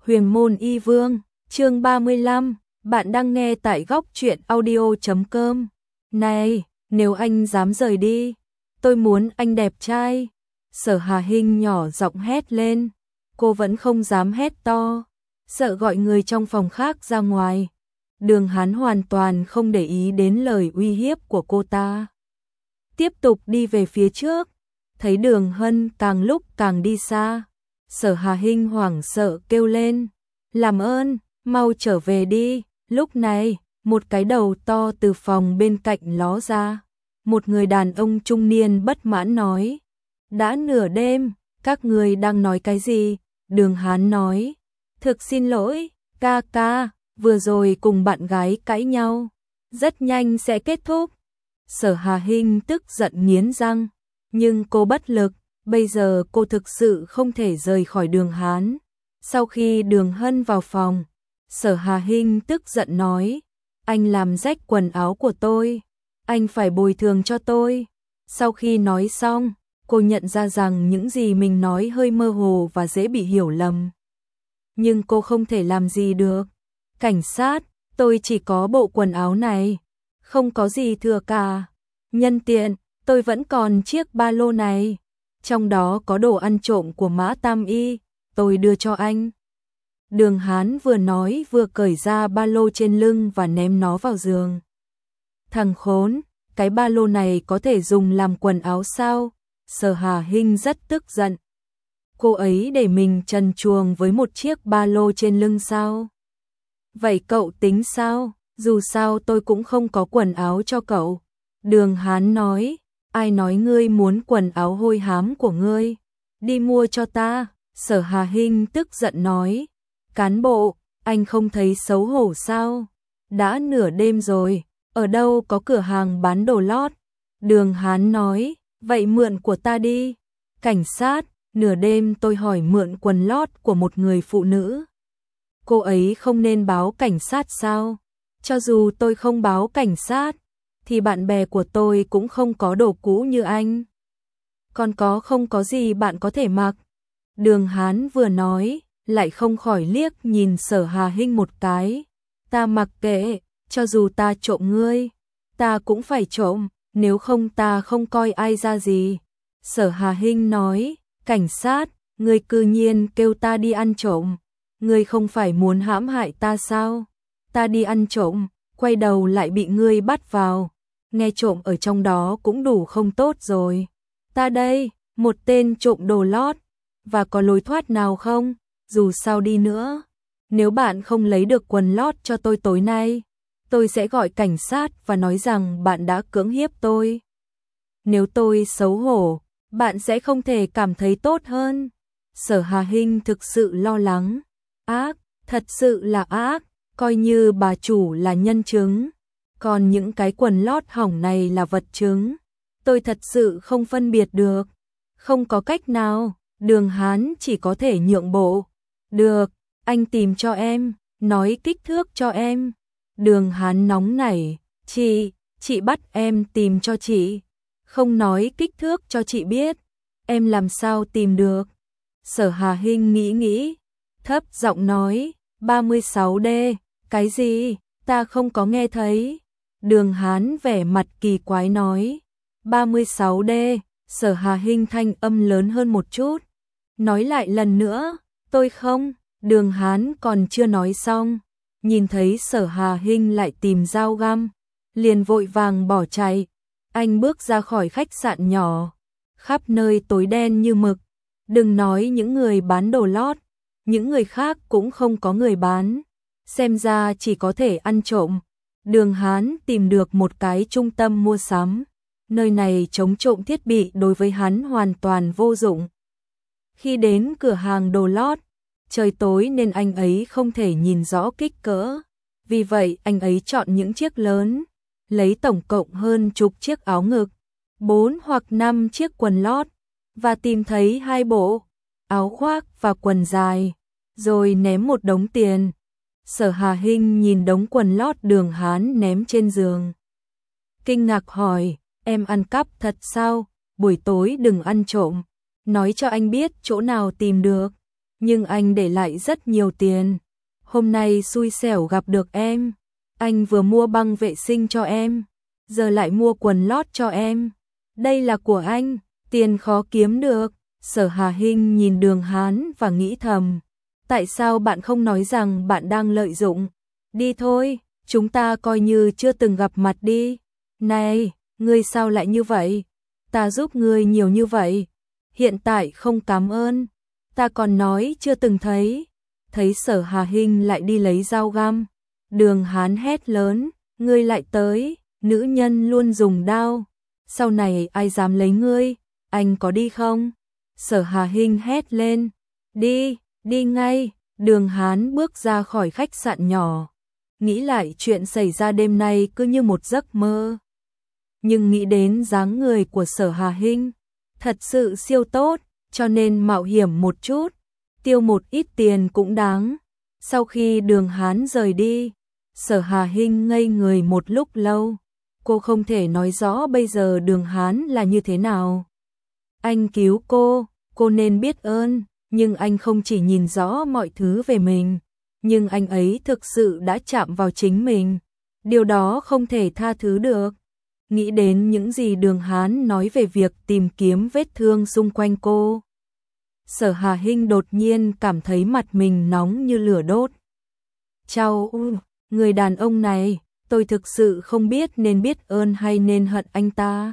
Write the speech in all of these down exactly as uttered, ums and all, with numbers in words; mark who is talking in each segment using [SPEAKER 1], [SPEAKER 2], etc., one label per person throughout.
[SPEAKER 1] Huyền môn y vương, chương ba mươi lăm, bạn đang nghe tại góc truyện audio chấm com. Này, nếu anh dám rời đi, tôi muốn anh đẹp trai. Sở Hà Hinh nhỏ giọng hét lên, cô vẫn không dám hét to, sợ gọi người trong phòng khác ra ngoài. Đường Hán hoàn toàn không để ý đến lời uy hiếp của cô ta. Tiếp tục đi về phía trước, thấy Đường Hân càng lúc càng đi xa. Sở Hà Hinh hoảng sợ kêu lên, làm ơn, mau trở về đi. Lúc này, một cái đầu to từ phòng bên cạnh ló ra. Một người đàn ông trung niên bất mãn nói, đã nửa đêm, các người đang nói cái gì? Đường Hán nói, thực xin lỗi, ca ca, vừa rồi cùng bạn gái cãi nhau, rất nhanh sẽ kết thúc. Sở Hà Hinh tức giận nghiến răng, nhưng cô bất lực. Bây giờ cô thực sự không thể rời khỏi Đường Hán. Sau khi Đường Hân vào phòng, Sở Hà Hinh tức giận nói, anh làm rách quần áo của tôi, anh phải bồi thường cho tôi. Sau khi nói xong, cô nhận ra rằng những gì mình nói hơi mơ hồ và dễ bị hiểu lầm. Nhưng cô không thể làm gì được. Cảnh sát, tôi chỉ có bộ quần áo này, không có gì thừa cả. Nhân tiện, tôi vẫn còn chiếc ba lô này. Trong đó có đồ ăn trộm của Mã Tam Y, tôi đưa cho anh. Đường Hán vừa nói vừa cởi ra ba lô trên lưng và ném nó vào giường. Thằng khốn, cái ba lô này có thể dùng làm quần áo sao? Sở Hà Hinh rất tức giận. Cô ấy để mình trần truồng với một chiếc ba lô trên lưng sao? Vậy cậu tính sao? Dù sao tôi cũng không có quần áo cho cậu. Đường Hán nói, ai nói ngươi muốn quần áo hôi hám của ngươi? Đi mua cho ta. Sở Hà Hinh tức giận nói, cán bộ, anh không thấy xấu hổ sao? Đã nửa đêm rồi, ở đâu có cửa hàng bán đồ lót? Đường Hán nói, vậy mượn của ta đi. Cảnh sát, nửa đêm tôi hỏi mượn quần lót của một người phụ nữ. Cô ấy không nên báo cảnh sát sao? Cho dù tôi không báo cảnh sát, thì bạn bè của tôi cũng không có đồ cũ như anh. Còn có không có gì bạn có thể mặc? Đường Hán vừa nói, lại không khỏi liếc nhìn Sở Hà Hinh một cái. Ta mặc kệ, cho dù ta trộm ngươi, ta cũng phải trộm, nếu không ta không coi ai ra gì. Sở Hà Hinh nói, cảnh sát, ngươi cư nhiên kêu ta đi ăn trộm. Ngươi không phải muốn hãm hại ta sao? Ta đi ăn trộm, quay đầu lại bị ngươi bắt vào. Nghe trộm ở trong đó cũng đủ không tốt rồi. Ta đây, một tên trộm đồ lót, và có lối thoát nào không? Dù sao đi nữa, nếu bạn không lấy được quần lót cho tôi tối nay, tôi sẽ gọi cảnh sát và nói rằng bạn đã cưỡng hiếp tôi. Nếu tôi xấu hổ, bạn sẽ không thể cảm thấy tốt hơn. Sở Hà Hinh thực sự lo lắng. Ác, thật sự là ác, coi như bà chủ là nhân chứng. Còn những cái quần lót hỏng này là vật chứng. Tôi thật sự không phân biệt được. Không có cách nào, Đường Hán chỉ có thể nhượng bộ. Được, anh tìm cho em, nói kích thước cho em. Đường Hán nóng nảy, chị, chị bắt em tìm cho chị. Không nói kích thước cho chị biết, em làm sao tìm được? Sở Hà Hinh nghĩ nghĩ, thấp giọng nói, ba mươi sáu D, cái gì? Ta không có nghe thấy. Đường Hán vẻ mặt kỳ quái nói, ba mươi sáu D. Sở Hà Hinh thanh âm lớn hơn một chút, nói lại lần nữa, tôi không. Đường Hán còn chưa nói xong, nhìn thấy Sở Hà Hinh lại tìm dao găm, liền vội vàng bỏ chạy. Anh bước ra khỏi khách sạn nhỏ, khắp nơi tối đen như mực. Đừng nói những người bán đồ lót, những người khác cũng không có người bán, xem ra chỉ có thể ăn trộm. Đường Hán tìm được một cái trung tâm mua sắm, nơi này chống trộm thiết bị đối với hắn hoàn toàn vô dụng. Khi đến cửa hàng đồ lót, trời tối nên anh ấy không thể nhìn rõ kích cỡ, vì vậy anh ấy chọn những chiếc lớn, lấy tổng cộng hơn chục chiếc áo ngực, bốn hoặc năm chiếc quần lót, và tìm thấy hai bộ áo khoác và quần dài, rồi ném một đống tiền. Sở Hà Hinh nhìn đống quần lót Đường Hán ném trên giường, kinh ngạc hỏi, em ăn cắp thật sao? Buổi tối đừng ăn trộm, nói cho anh biết chỗ nào tìm được. nhưng anh để lại rất nhiều tiền. Hôm nay xui xẻo gặp được em, anh vừa mua băng vệ sinh cho em, giờ lại mua quần lót cho em. Đây là của anh, tiền khó kiếm được. Sở Hà Hinh nhìn Đường Hán và nghĩ thầm, tại sao bạn không nói rằng bạn đang lợi dụng? Đi thôi, chúng ta coi như chưa từng gặp mặt đi. Này, ngươi sao lại như vậy? Ta giúp ngươi nhiều như vậy, hiện tại không cảm ơn. Ta còn nói chưa từng thấy. Thấy Sở Hà Hinh lại đi lấy dao găm, Đường Hán hét lớn, ngươi lại tới, nữ nhân luôn dùng đao. Sau này ai dám lấy ngươi, anh có đi không? Sở Hà Hinh hét lên, đi, đi ngay. Đường Hán bước ra khỏi khách sạn nhỏ, nghĩ lại chuyện xảy ra đêm nay cứ như một giấc mơ. Nhưng nghĩ đến dáng người của Sở Hà Hinh, thật sự siêu tốt, cho nên mạo hiểm một chút, tiêu một ít tiền cũng đáng. Sau khi Đường Hán rời đi, Sở Hà Hinh ngây người một lúc lâu, cô không thể nói rõ bây giờ Đường Hán là như thế nào. Anh cứu cô, cô nên biết ơn, nhưng anh không chỉ nhìn rõ mọi thứ về mình, nhưng anh ấy thực sự đã chạm vào chính mình. Điều đó không thể tha thứ được. Nghĩ đến những gì Đường Hán nói về việc tìm kiếm vết thương xung quanh cô, Sở Hà Hinh đột nhiên cảm thấy mặt mình nóng như lửa đốt. Chao, người đàn ông này, tôi thực sự không biết nên biết ơn hay nên hận anh ta.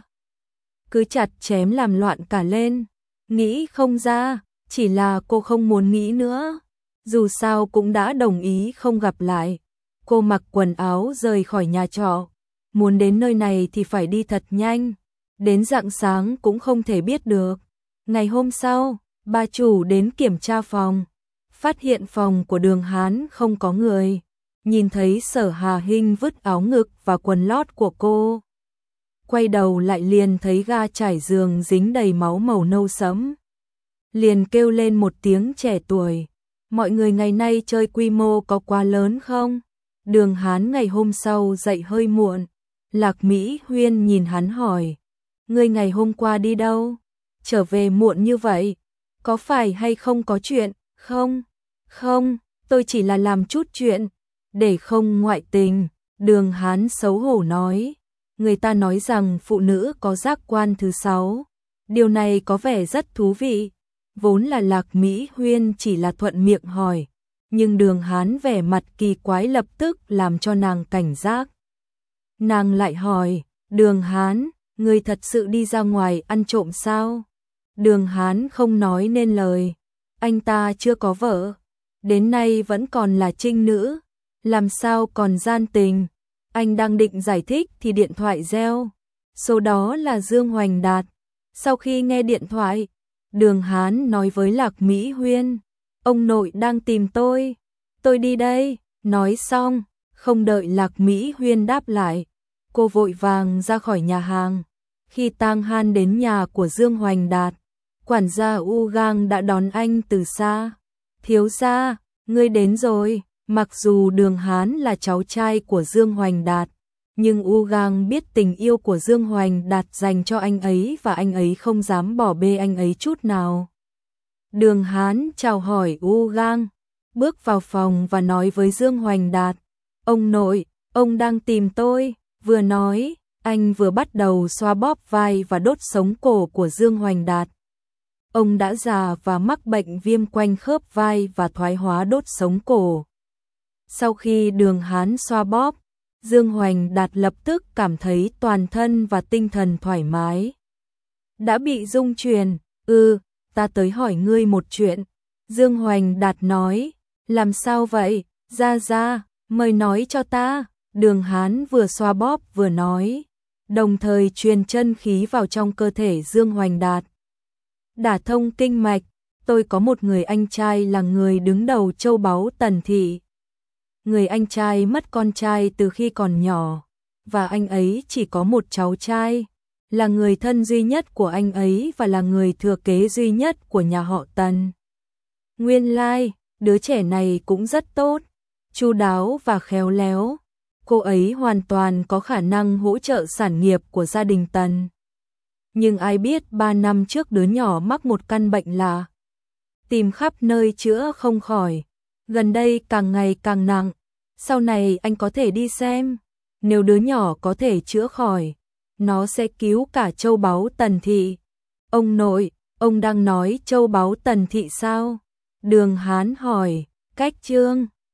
[SPEAKER 1] Cứ chặt chém làm loạn cả lên, nghĩ không ra, chỉ là cô không muốn nghĩ nữa. Dù sao cũng đã đồng ý không gặp lại. Cô mặc quần áo rời khỏi nhà trọ, muốn đến nơi này thì phải đi thật nhanh, đến rạng sáng cũng không thể biết được. Ngày hôm sau, bà chủ đến kiểm tra phòng, phát hiện phòng của Đường Hán không có người, nhìn thấy Sở Hà Hinh vứt áo ngực và quần lót của cô. Quay đầu lại liền thấy ga trải giường dính đầy máu màu nâu sẫm. Liền kêu lên một tiếng trẻ tuổi, mọi người ngày nay chơi quy mô có quá lớn không? Đường Hán ngày hôm sau dậy hơi muộn, Lạc Mỹ Huyên nhìn hắn hỏi, ngươi ngày hôm qua đi đâu? Trở về muộn như vậy, có phải hay không có chuyện? Không, không, tôi chỉ là làm chút chuyện, để không ngoại tình. Đường Hán xấu hổ nói, người ta nói rằng phụ nữ có giác quan thứ sáu, điều này có vẻ rất thú vị. Vốn là Lạc Mỹ Huyên chỉ là thuận miệng hỏi, nhưng Đường Hán vẻ mặt kỳ quái lập tức làm cho nàng cảnh giác. Nàng lại hỏi, Đường Hán, ngươi thật sự đi ra ngoài ăn trộm sao? Đường Hán không nói nên lời, anh ta chưa có vợ, đến nay vẫn còn là trinh nữ, làm sao còn gian tình. Anh đang định giải thích thì điện thoại reo, số đó là Dương Hoành Đạt. Sau khi nghe điện thoại, Đường Hán nói với Lạc Mỹ Huyên, ông nội đang tìm tôi, tôi đi đây. Nói xong, không đợi Lạc Mỹ Huyên đáp lại, cô vội vàng ra khỏi nhà hàng. Khi Tang Han đến nhà của Dương Hoành Đạt, quản gia U Gang đã đón anh từ xa. Thiếu gia, ngươi đến rồi. Mặc dù Đường Hán là cháu trai của Dương Hoành Đạt, nhưng U Gang biết tình yêu của Dương Hoành Đạt dành cho anh ấy và anh ấy không dám bỏ bê anh ấy chút nào. Đường Hán chào hỏi U Gang, bước vào phòng và nói với Dương Hoành Đạt, ông nội, ông đang tìm tôi. Vừa nói, anh vừa bắt đầu xoa bóp vai và đốt sống cổ của Dương Hoành Đạt. Ông đã già và mắc bệnh viêm quanh khớp vai và thoái hóa đốt sống cổ. Sau khi Đường Hán xoa bóp, Dương Hoành Đạt lập tức cảm thấy toàn thân và tinh thần thoải mái. Đã bị rung truyền, ừ, ta tới hỏi ngươi một chuyện. Dương Hoành Đạt nói, làm sao vậy, ra ra, mời nói cho ta. Đường Hán vừa xoa bóp vừa nói, đồng thời truyền chân khí vào trong cơ thể Dương Hoành Đạt. Đả thông kinh mạch, tôi có một người anh trai là người đứng đầu châu báu Tần Thị. Người anh trai mất con trai từ khi còn nhỏ, và anh ấy chỉ có một cháu trai, là người thân duy nhất của anh ấy và là người thừa kế duy nhất của nhà họ Tần. Nguyên lai, đứa trẻ này cũng rất tốt, chu đáo và khéo léo. Cô ấy hoàn toàn có khả năng hỗ trợ sản nghiệp của gia đình Tần. Nhưng ai biết ba năm trước đứa nhỏ mắc một căn bệnh lạ. tìm khắp nơi chữa không khỏi, gần đây càng ngày càng nặng, sau này anh có thể đi xem, nếu đứa nhỏ có thể chữa khỏi, nó sẽ cứu cả châu báu Tần thị. Ông nội, ông đang nói châu báu Tần thị sao? Đường Hán hỏi, cách Trương